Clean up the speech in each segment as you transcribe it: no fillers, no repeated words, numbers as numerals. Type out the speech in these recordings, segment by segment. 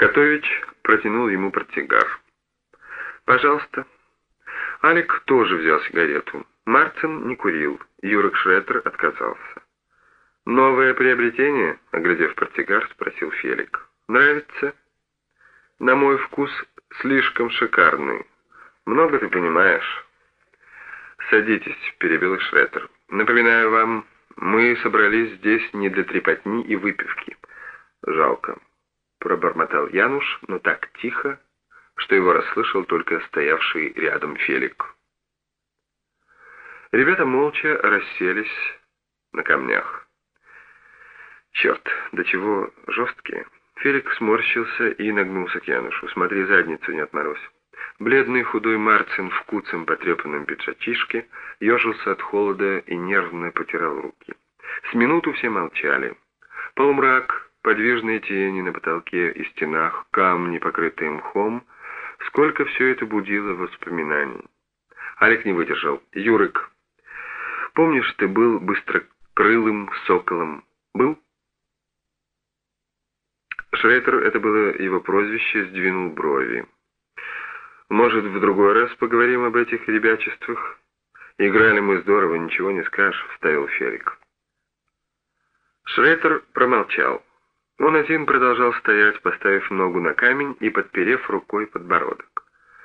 Котович протянул ему портсигар. «Пожалуйста». Алик тоже взял сигарету. Марцин не курил, Юрик Шредер отказался. «Новое приобретение?» — оглядев портсигар, спросил Фелик. «Нравится?» «На мой вкус слишком шикарный. Много ты понимаешь?» «Садитесь», — перебил их Шредер. «Напоминаю вам, мы собрались здесь не для трепотни и выпивки». «Жалко», — пробормотал Януш, но так тихо, что его расслышал только стоявший рядом Фелик. Ребята молча расселись на камнях. «Черт, до чего жесткие!» Фелик сморщился и нагнулся к Янушу. «Смотри, задницу не отморозь». Бледный худой Марцин в куцем потрепанном пиджачишке ежился от холода и нервно потирал руки. С минуту все молчали. Полумрак, подвижные тени на потолке и стенах, камни, покрытые мхом. Сколько все это будило воспоминаний. Алик не выдержал. «Юрик, помнишь, ты был быстрокрылым соколом? Был?» Шредер, это было его прозвище, сдвинул брови. «Может, в другой раз поговорим об этих ребячествах? Играли мы здорово, ничего не скажешь», — вставил Фелик. Шредер промолчал. Он один продолжал стоять, поставив ногу на камень и подперев рукой подбородок.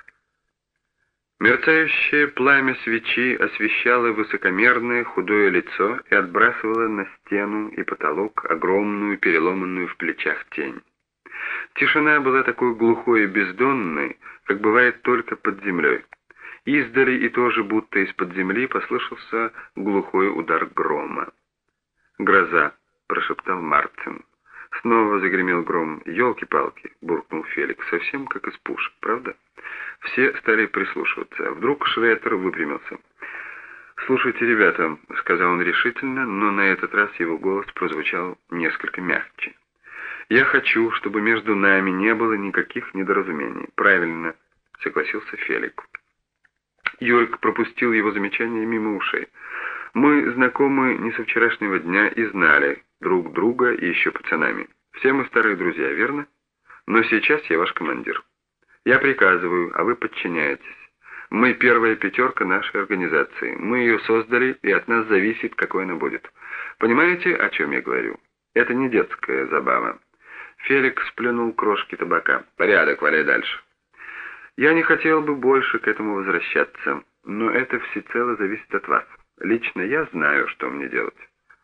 Мерцающее пламя свечи освещало высокомерное худое лицо и отбрасывало на стену и потолок огромную переломанную в плечах тень. Тишина была такой глухой и бездонной, как бывает только под землей. Издали и тоже будто из-под земли послышался глухой удар грома. «Гроза», — прошептал Марцин. Снова загремел гром. «Елки-палки», — буркнул Фелик, — «совсем как из пушек, правда?» Все стали прислушиваться. Вдруг Шредер выпрямился. «Слушайте, ребята», — сказал он решительно, но на этот раз его голос прозвучал несколько мягче. «Я хочу, чтобы между нами не было никаких недоразумений». «Правильно», — согласился Фелик. Юрик пропустил его замечание мимо ушей. «Мы знакомы не со вчерашнего дня и знали друг друга и еще пацанами. Все мы старые друзья, верно? Но сейчас я ваш командир. Я приказываю, а вы подчиняетесь. Мы первая пятерка нашей организации. Мы ее создали, и от нас зависит, какой она будет. Понимаете, о чем я говорю? Это не детская забава». Фелик сплюнул крошки табака. «Порядок, валяй дальше». «Я не хотел бы больше к этому возвращаться, но это всецело зависит от вас. Лично я знаю, что мне делать».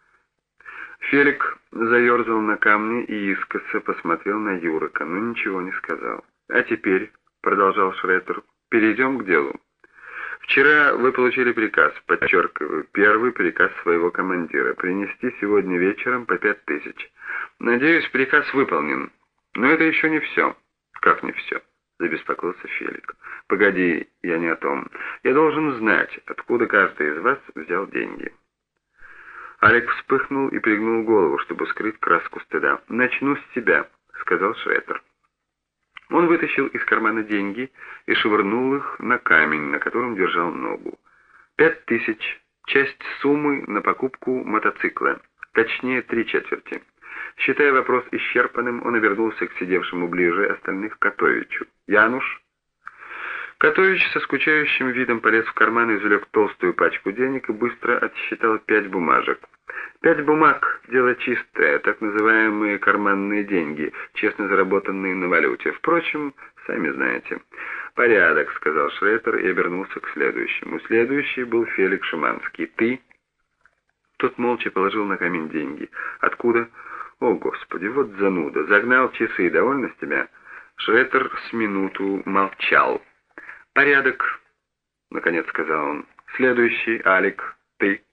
Фелик заерзал на камне и искоса посмотрел на Юрика, но ничего не сказал. «А теперь», — продолжал Шредер, — «перейдем к делу. Вчера вы получили приказ, подчеркиваю, первый приказ своего командира, принести сегодня вечером по 5000. Надеюсь, приказ выполнен. Но это еще не все». «Как не все?» — забеспокоился Фелик. «Погоди, я не о том. Я должен знать, откуда каждый из вас взял деньги». Алик вспыхнул и пригнул голову, чтобы скрыть краску стыда. «Начну с себя», — сказал Шредер. Он вытащил из кармана деньги и швырнул их на камень, на котором держал ногу. 5000, часть суммы на покупку мотоцикла, точнее 3/4. Считая вопрос исчерпанным, он обернулся к сидевшему ближе остальных Котовичу. «Януш?» Котович со скучающим видом полез в карман, извлек толстую пачку денег и быстро отсчитал 5 бумажек. 5 бумаг — дело чистое, так называемые карманные деньги, честно заработанные на валюте. Впрочем, сами знаете. «Порядок», — сказал Шредер и обернулся к следующему. Следующий был Фелик Шиманский. «Ты?» Тот молча положил на камень деньги. «Откуда?» «О, Господи, вот зануда! Загнал часы, довольно с тебя?» Шредер с минуту молчал. «Порядок», — наконец сказал он. «Следующий, Алик, ты».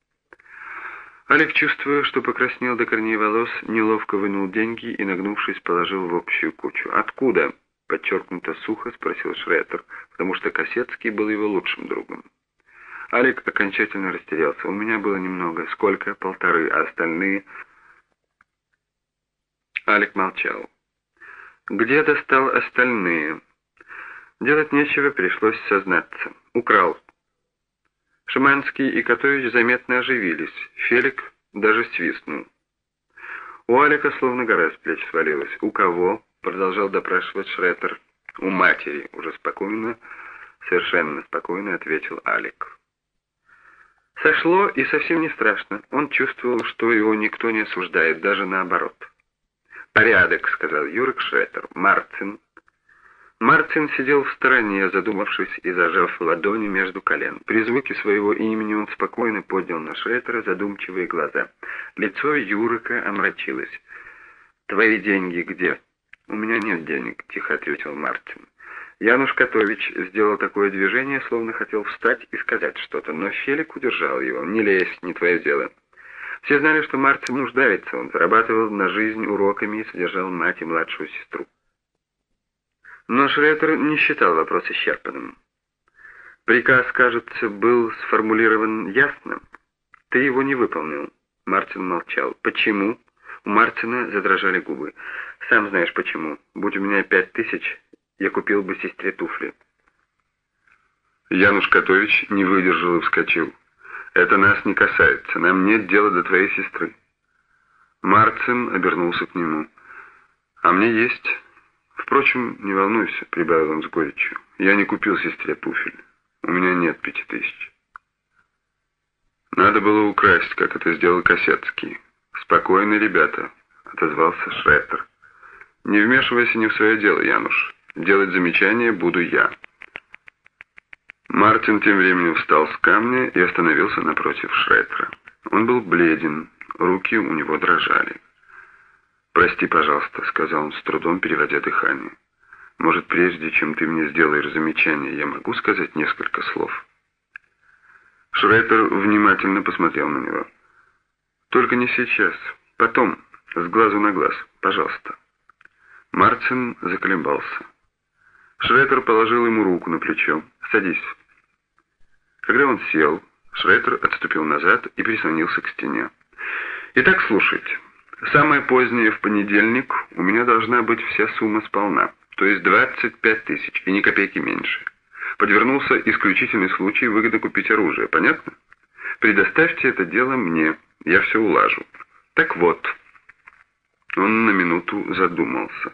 Алик, чувствуя, что покраснел до корней волос, неловко вынул деньги и, нагнувшись, положил в общую кучу. «Откуда?» — подчеркнуто сухо спросил Шредер, потому что Косецкий был его лучшим другом. Алик окончательно растерялся. «У меня было немного. Сколько? 1,5, а остальные...» Алик молчал. «Где достал остальные?» Делать нечего, пришлось сознаться. «Украл». Шиманский и Котович заметно оживились. Фелик даже свистнул. У Алика словно гора с плеч свалилась. «У кого?» — продолжал допрашивать Шреттер. «У матери», уже спокойно, совершенно спокойно ответил Алик. Сошло и совсем не страшно. Он чувствовал, что его никто не осуждает, даже наоборот. «Порядок», — сказал Юрик Шреттер. «Марцин». Марцин сидел в стороне, задумавшись и зажав ладони между колен. При звуке своего имени он спокойно поднял на Шреттера задумчивые глаза. Лицо Юрика омрачилось. «Твои деньги где?» «У меня нет денег», — тихо ответил Марцин. Януш Котович сделал такое движение, словно хотел встать и сказать что-то, но Фелик удержал его. «Не лезь, не твое дело». Все знали, что Марцин нуждается, он зарабатывал на жизнь уроками и содержал мать и младшую сестру. Но Шреттер не считал вопрос исчерпанным. «Приказ, кажется, был сформулирован ясно. Ты его не выполнил». Марцин молчал. «Почему?» У Марцина задрожали губы. «Сам знаешь почему. Будь у меня 5000, я купил бы сестре туфли». Януш Котович не выдержал и вскочил. «Это нас не касается. Нам нет дела до твоей сестры». Марцин обернулся к нему. «А мне есть. Впрочем, не волнуйся», — прибавил он с горечью. «Я не купил сестре туфель. У меня нет 5000». «Надо было украсть, как это сделал Косецкий». «Спокойно, ребята», — отозвался Шреттер. «Не вмешивайся не в свое дело, Януш. Делать замечания буду я». Мартин тем временем встал с камня и остановился напротив Шреттера. Он был бледен, руки у него дрожали. «Прости, пожалуйста», — сказал он с трудом, переводя дыхание. «Может, прежде чем ты мне сделаешь замечание, я могу сказать несколько слов?» Шреттер внимательно посмотрел на него. «Только не сейчас. Потом, с глазу на глаз. Пожалуйста». Марцин заколебался. Шреттер положил ему руку на плечо. «Садись». Когда он сел, Шреттер отступил назад и прислонился к стене. «Итак, слушайте. Самое позднее в понедельник у меня должна быть вся сумма сполна, то есть 25 000 и ни копейки меньше. Подвернулся исключительный случай выгодно купить оружие. Понятно? Предоставьте это дело мне. Я все улажу. Так вот». Он на минуту задумался.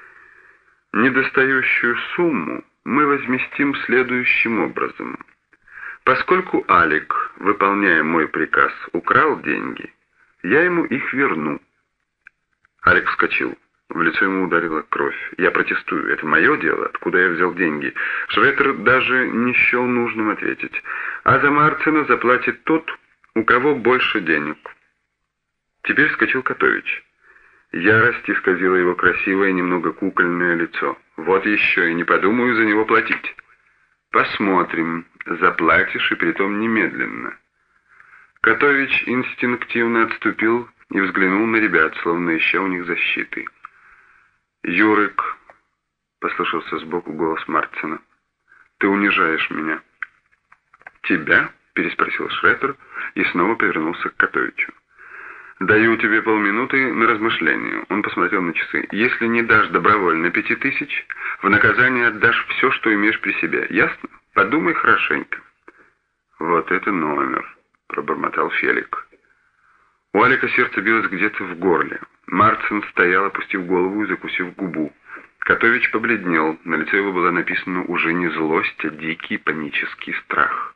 «Недостающую сумму мы возместим следующим образом. Поскольку Алик, выполняя мой приказ, украл деньги, я ему их верну». Алик вскочил. В лицо ему ударила кровь. «Я протестую. Это мое дело. Откуда я взял деньги?» Шреттер даже не счел нужным ответить. «А за Марцина заплатит тот, у кого больше денег». Теперь вскочил Котович. Ярость исказила его красивое, немного кукольное лицо. «Вот еще и не подумаю за него платить». «Посмотрим. Заплатишь, и притом немедленно». Котович инстинктивно отступил и взглянул на ребят, словно ища у них защиты. «Юрик», — послышался сбоку голос Марцина, — «ты унижаешь меня». «Тебя?» — переспросил Шреттер и снова повернулся к Котовичу. «Даю тебе полминуты на размышление». Он посмотрел на часы. «Если не дашь добровольно 5000, в наказание отдашь все, что имеешь при себе. Ясно? Подумай хорошенько». «Вот это номер», — пробормотал Фелик. У Алика сердце билось где-то в горле. Марцин стоял, опустив голову и закусив губу. Котович побледнел. На лице его была написана уже не злость, а дикий панический страх.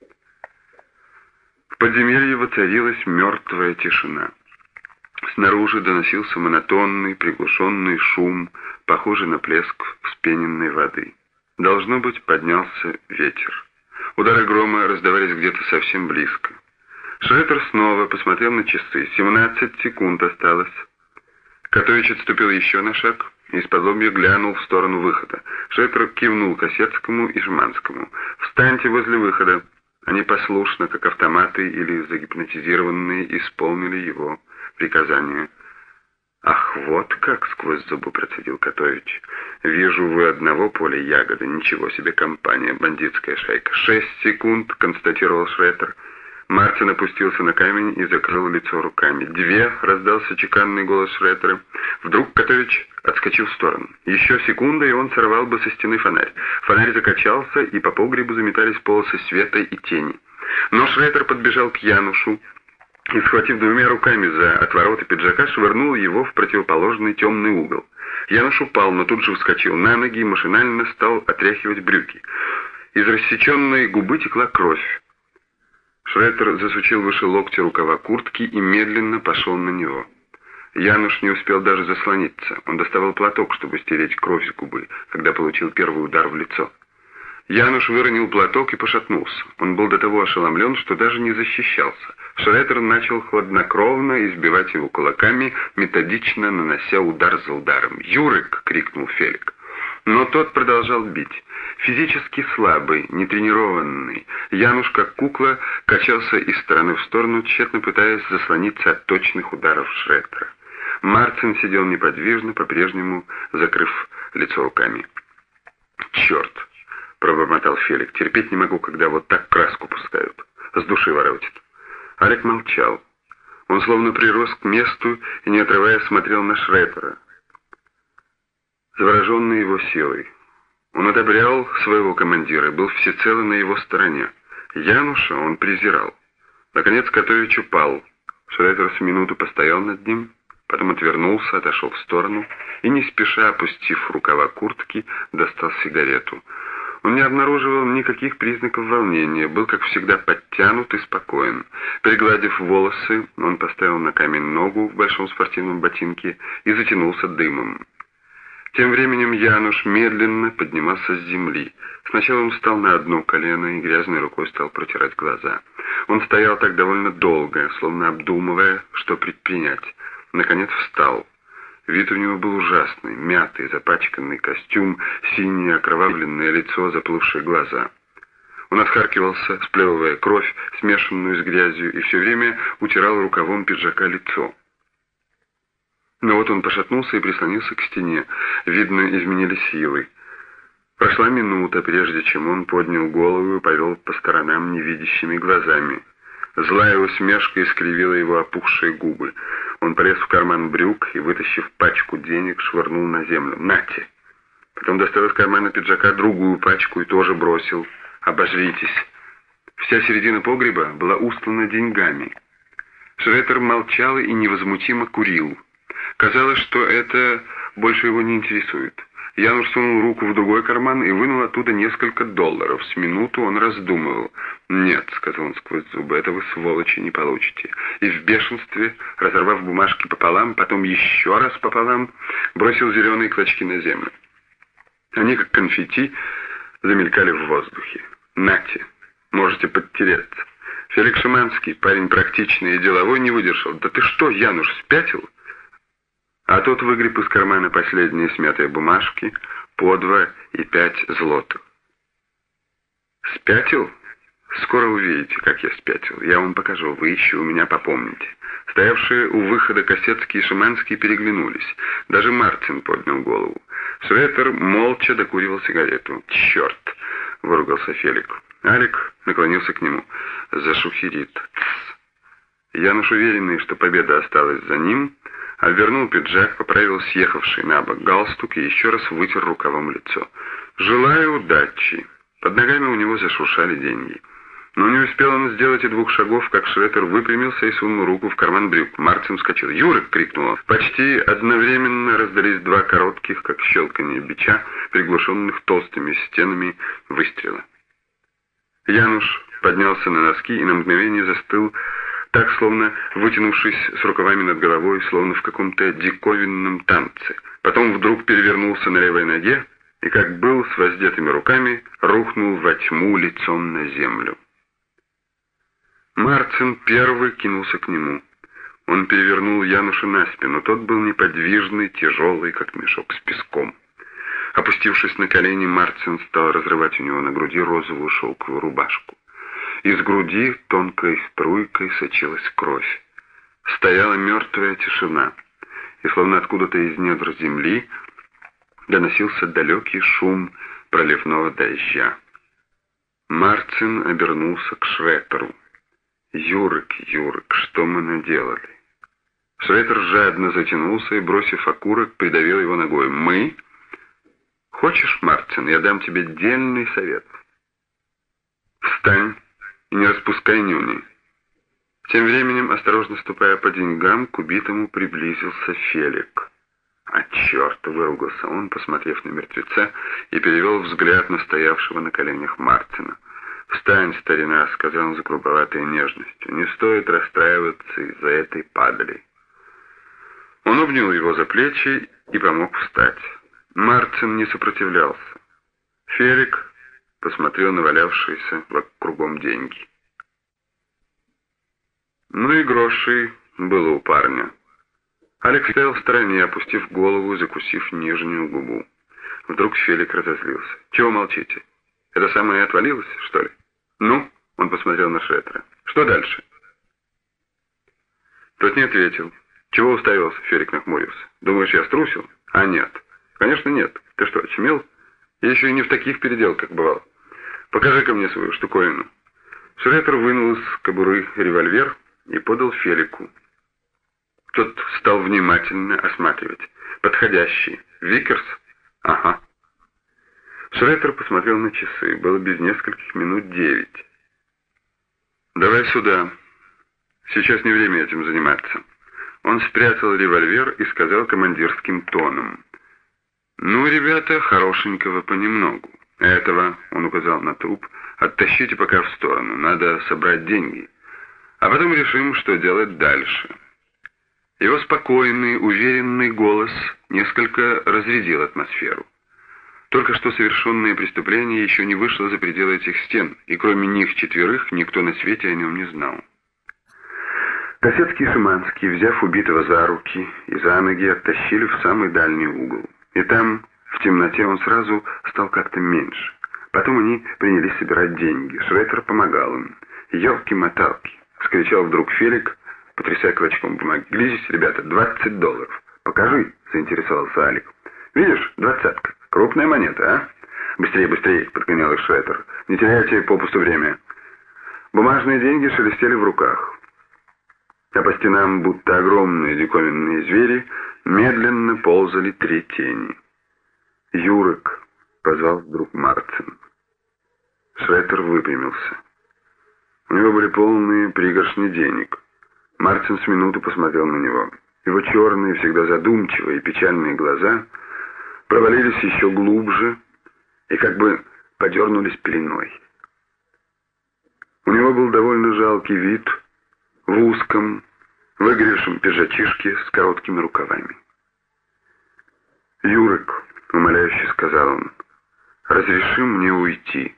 В подземелье воцарилась мертвая тишина. Снаружи доносился монотонный, приглушенный шум, похожий на плеск вспененной воды. Должно быть, поднялся ветер. Удары грома раздавались где-то совсем близко. Шреттер снова посмотрел на часы. 17 секунд осталось. Котович отступил еще на шаг и из-под-лобья глянул в сторону выхода. Шреттер кивнул Косецкому и Жманскому. «Встаньте возле выхода». Они послушно, как автоматы или загипнотизированные, исполнили его приказание. «Ах, вот как!» — сквозь зубы процедил Котович. «Вижу, вы одного поля ягоды. Ничего себе компания, бандитская шайка». 6 секунд, констатировал Шреттер. Мартин опустился на камень и закрыл лицо руками. 2, раздался чеканный голос Шреттера. Вдруг Котович отскочил в сторону. Еще секунда, и он сорвал бы со стены фонарь. Фонарь закачался, и по погребу заметались полосы света и тени. Но Шреттер подбежал к Янушу, и, схватив двумя руками за отвороты пиджака, швырнул его в противоположный темный угол. Януш упал, но тут же вскочил на ноги и машинально стал отряхивать брюки. Из рассеченной губы текла кровь. Шредер засучил выше локтя рукава куртки и медленно пошел на него. Януш не успел даже заслониться. Он доставал платок, чтобы стереть кровь с губы, когда получил первый удар в лицо. Януш выронил платок и пошатнулся. Он был до того ошеломлен, что даже не защищался. Шредер начал хладнокровно избивать его кулаками, методично нанося удар за ударом. «Юрик!» — крикнул Фелик. Но тот продолжал бить. Физически слабый, нетренированный, Януш, как кукла, качался из стороны в сторону, тщетно пытаясь заслониться от точных ударов Шредера. Марцин сидел неподвижно, по-прежнему закрыв лицо руками. «Черт!» — пробормотал Фелик. «Терпеть не могу, когда вот так краску пускают. С души воротит». Алик молчал. Он словно прирос к месту и, не отрываясь, смотрел на Шредера, завороженный его силой. Он одобрял своего командира и был всецело на его стороне. Януша он презирал. Наконец Котович упал. Шредер с минуту постоял над ним, потом отвернулся, отошел в сторону и, не спеша опустив рукава куртки, достал сигарету. Он не обнаруживал никаких признаков волнения, был, как всегда, подтянут и спокоен. Пригладив волосы, он поставил на камень ногу в большом спортивном ботинке и затянулся дымом. Тем временем Януш медленно поднимался с земли. Сначала он встал на одно колено и грязной рукой стал протирать глаза. Он стоял так довольно долго, словно обдумывая, что предпринять. Наконец встал. Вид у него был ужасный, мятый, запачканный костюм, синее окровавленное лицо, заплывшие глаза. Он отхаркивался, сплевывая кровь, смешанную с грязью, и все время утирал рукавом пиджака лицо. Но вот он пошатнулся и прислонился к стене. Видно, изменились силы. Прошла минута, прежде чем он поднял голову и повел по сторонам невидящими глазами. Злая усмешка искривила его опухшие губы. Он полез в карман брюк и, вытащив пачку денег, швырнул на землю. «Нате!» Потом достал из кармана пиджака другую пачку и тоже бросил. «Обожритесь!» Вся середина погреба была устлана деньгами. Шредер молчал и невозмутимо курил. Казалось, что это больше его не интересует. Януш сунул руку в другой карман и вынул оттуда несколько долларов. С минуту он раздумывал. «Нет», — сказал он сквозь зубы, — «это вы, сволочи, не получите». И в бешенстве, разорвав бумажки пополам, потом еще раз пополам, бросил зеленые клочки на землю. Они, как конфетти, замелькали в воздухе. «Нате, можете подтереться». Феликс Шиманский, парень практичный и деловой, не выдержал. «Да ты что, Януш, спятил?» А тот выгреб из кармана последние смятые бумажки, по 2 и 5 злотых. «Спятил? Скоро увидите, как я спятил. Я вам покажу, вы еще у меня попомните». Стоявшие у выхода Косецкий и Шиманский переглянулись. Даже Марцин поднял голову. Шредер молча докуривал сигарету. «Черт!» — выругался Фелик. Алик наклонился к нему. «Зашухерит». Януш, уверенный, что победа осталась за ним, обвернул пиджак, поправил съехавший на бок галстук и еще раз вытер рукавом лицо. «Желаю удачи!» Под ногами у него зашуршали деньги. Но не успел он сделать и 2 шагов, как Шредер выпрямился и сунул руку в карман брюк. Марцин вскочил. «Юрик!» — крикнул он. Почти одновременно раздались 2 коротких, как щелканье бича, приглушенных толстыми стенами выстрела. Януш поднялся на носки и на мгновение застыл, так, словно вытянувшись с рукавами над головой, словно в каком-то диковинном танце. Потом вдруг перевернулся на левой ноге и, как был, с воздетыми руками, рухнул во тьму лицом на землю. Марцин первый кинулся к нему. Он перевернул Януша на спину. Тот был неподвижный, тяжелый, как мешок с песком. Опустившись на колени, Марцин стал разрывать у него на груди розовую шелковую рубашку. Из груди тонкой струйкой сочилась кровь. Стояла мертвая тишина, и словно откуда-то из недр земли доносился далекий шум проливного дождя. Марцин обернулся к Шредеру. «Юрик, Юрик, что мы наделали?» Шредер жадно затянулся и, бросив окурок, придавил его ногой. «Мы? Хочешь, Марцин, я дам тебе дельный совет. Встань и не распускай нюни. Тем временем, осторожно ступая по деньгам, к убитому приблизился Фелик. «А черт!» — выругался он, посмотрев на мертвеца, и перевел взгляд на стоявшего на коленях Мартина. «Встань, старина», — сказал он с грубоватой нежностью, — «не стоит расстраиваться из-за этой падали». Он обнял его за плечи и помог встать. Мартин не сопротивлялся. Фелик посмотрел на валявшиеся кругом деньги. Ну и грошей было у парня. Алекс стоял в стороне, опустив голову и закусив нижнюю губу. Вдруг Фелик разозлился. «Чего молчите? Это самое отвалилось, что ли?» «Ну?» — он посмотрел на Шреттера. «Что дальше?» Тот не ответил. «Чего уставился?» — Фелик нахмурился. «Думаешь, я струсил?» «А нет. Конечно, нет. Ты что, очумел? Я еще и не в таких переделках бывал. Покажи-ка мне свою штуковину». Шреттер вынул из кобуры револьвер и подал Фелику. Тот стал внимательно осматривать. «Подходящий. Викерс?» «Ага». Шреттер посмотрел на часы. Было без нескольких минут 9. «Давай сюда. Сейчас не время этим заниматься». Он спрятал револьвер и сказал командирским тоном: «Ну, ребята, хорошенького понемногу. Этого, — он указал на труп, — оттащите пока в сторону. Надо собрать деньги. А потом решим, что делать дальше». Его спокойный, уверенный голос несколько разрядил атмосферу. Только что совершенное преступление еще не вышло за пределы этих стен, и кроме них четверых никто на свете о нем не знал. Косецкий и Шиманский, взяв убитого за руки и за ноги, оттащили в самый дальний угол. И там, в темноте, он сразу стал как-то меньше. Потом они принялись собирать деньги. Шреттер помогал им. «Елки-моталки!» — вскричал вдруг Фелик, потрясая клочком бумаги. «Глядите, ребята, $20. Покажи!» — заинтересовался Алик. «Видишь, 20-ка. Крупная монета, а?» «Быстрее, быстрее!» — подгонял их Шреттер. «Не теряйте попусту время». Бумажные деньги шелестели в руках. А по стенам, будто огромные диковинные звери, медленно ползали 3 тени. «Юрик!» — позвал вдруг Мартин. Шреттер выпрямился. У него были полные пригоршни денег. Мартин с минуту посмотрел на него. Его черные, всегда задумчивые и печальные глаза провалились еще глубже и как бы подернулись пеленой. У него был довольно жалкий вид, в узком, выгоревшем пиджачишке с короткими рукавами. «Юрик», — умоляюще сказал он, — «разреши мне уйти».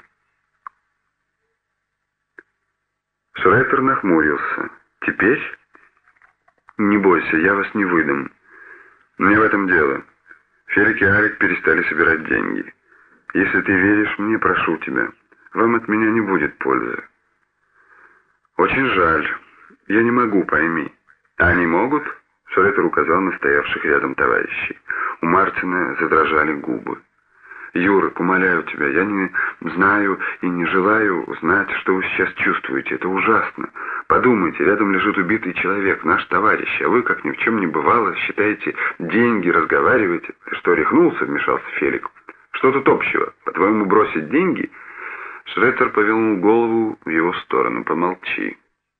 Шреттер нахмурился. «Теперь? Не бойся, я вас не выдам. Но не в этом дело. Фелик и Алик перестали собирать деньги. Если ты веришь мне, прошу тебя, вам от меня не будет пользы». «Очень жаль. Я не могу, пойми». «Они могут?» — Шреттер указал на стоявших рядом товарищей. У Мартина задрожали губы. «Юрик, умоляю тебя, я не знаю и не желаю знать, что вы сейчас чувствуете. Это ужасно. Подумайте, рядом лежит убитый человек, наш товарищ, а вы, как ни в чем не бывало, считаете деньги, разговариваете». «Ты что, рехнулся?» — вмешался Фелик. «Что тут общего? По-твоему, бросить деньги?» Шреттер повернул голову в его сторону. «Помолчи».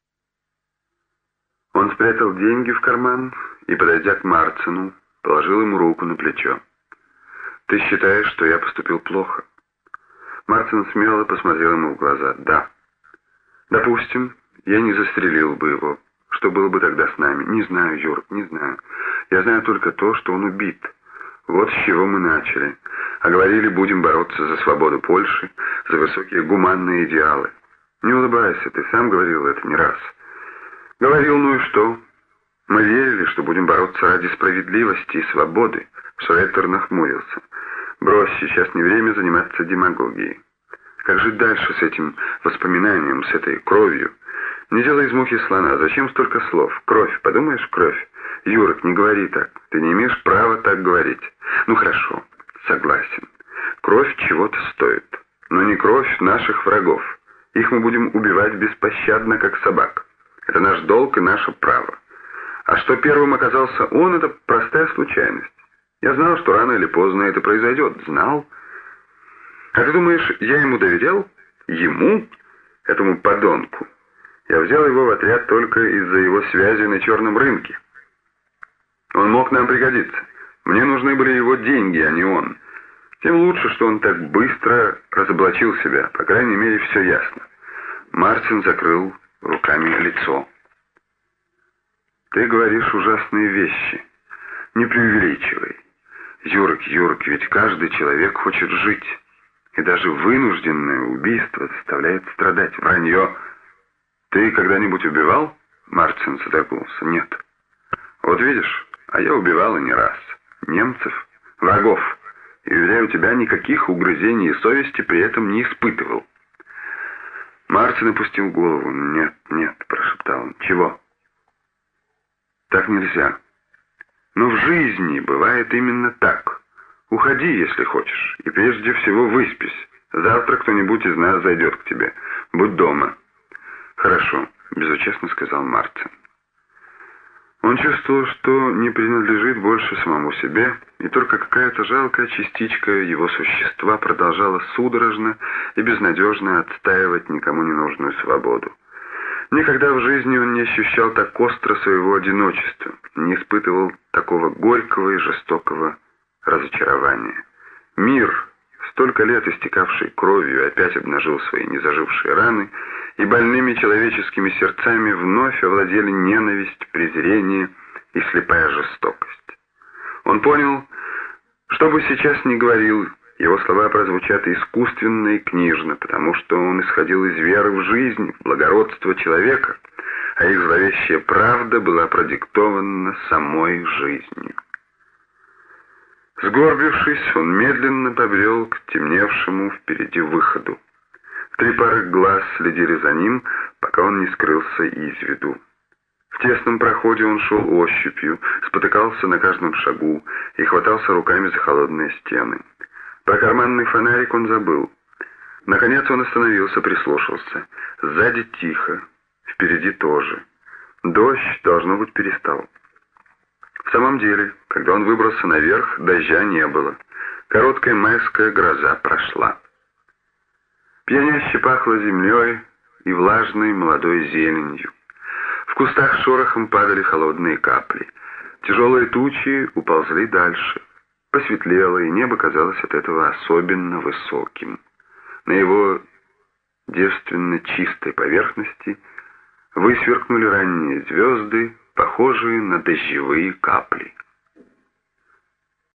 Он спрятал деньги в карман и, подойдя к Мартину, положил ему руку на плечо. «Ты считаешь, что я поступил плохо?» Мартин смело посмотрел ему в глаза. «Да. Допустим, я не застрелил бы его. Что было бы тогда с нами? Не знаю, Юрк, не знаю. Я знаю только то, что он убит. Вот с чего мы начали. А говорили, будем бороться за свободу Польши, за высокие гуманные идеалы. Не улыбайся, ты сам говорил это не раз». «Говорил, ну и что? Мы верили, что будем бороться ради справедливости и свободы». Шреттер нахмурился. «Брось, сейчас не время заниматься демагогией. Как жить дальше с этим воспоминанием, с этой кровью? Не делай из мухи слона. Зачем столько слов? Кровь, подумаешь, кровь? Юрик, не говори так. Ты не имеешь права так говорить. Ну хорошо, согласен. Кровь чего-то стоит. Но не кровь наших врагов. Их мы будем убивать беспощадно, как собак. Это наш долг и наше право. А что первым оказался он, это простая случайность. Я знал, что рано или поздно это произойдет. Знал. А ты думаешь, я ему доверял? Ему? Этому подонку? Я взял его в отряд только из-за его связи на черном рынке. Он мог нам пригодиться. Мне нужны были его деньги, а не он. Тем лучше, что он так быстро разоблачил себя. По крайней мере, все ясно. Мартин закрыл руками лицо. Ты говоришь ужасные вещи. Не преувеличивай. Юрок, ведь каждый человек хочет жить. И даже вынужденное убийство заставляет страдать. Вранье. Ты когда-нибудь убивал? Мартин содрогнулся. Нет. Вот видишь, а я убивал и не раз. Немцев, врагов. И, уверяю тебя, никаких угрызений совести при этом не испытывал. Мартин опустил голову. «Нет», — прошептал он. «Чего?» «Так нельзя. Но в жизни бывает именно так. Уходи, если хочешь, и прежде всего выспись. Завтра кто-нибудь из нас зайдет к тебе. Будь дома». «Хорошо», — безучастно сказал Мартин. Он чувствовал, что не принадлежит больше самому себе, и только какая-то жалкая частичка его существа продолжала судорожно и безнадежно отстаивать никому не нужную свободу. Никогда в жизни он не ощущал так остро своего одиночества, не испытывал такого горького и жестокого разочарования. Мир, столько лет истекавший кровью, опять обнажил свои незажившие раны, и больными человеческими сердцами вновь овладели ненависть, презрение и слепая жестокость. Он понял, что бы сейчас ни говорил, его слова прозвучат искусственно и книжно, потому что он исходил из веры в жизнь, в благородство человека, а их зловещая правда была продиктована самой жизнью. Сгорбившись, он медленно побрел к темневшему впереди выходу. 3 пары глаз следили за ним, пока он не скрылся из виду. В тесном проходе он шел ощупью, спотыкался на каждом шагу и хватался руками за холодные стены. Про карманный фонарик он забыл. Наконец он остановился, прислушался. Сзади тихо, впереди тоже. Дождь, должно быть, перестал. В самом деле, когда он выбрался наверх, дождя не было. Короткая майская гроза прошла. Пьяняще пахло землей и влажной молодой зеленью. В кустах шорохом падали холодные капли. Тяжелые тучи уползли дальше. Посветлело, и небо казалось от этого особенно высоким. На его девственно чистой поверхности высверкнули ранние звезды, похожие на дождевые капли.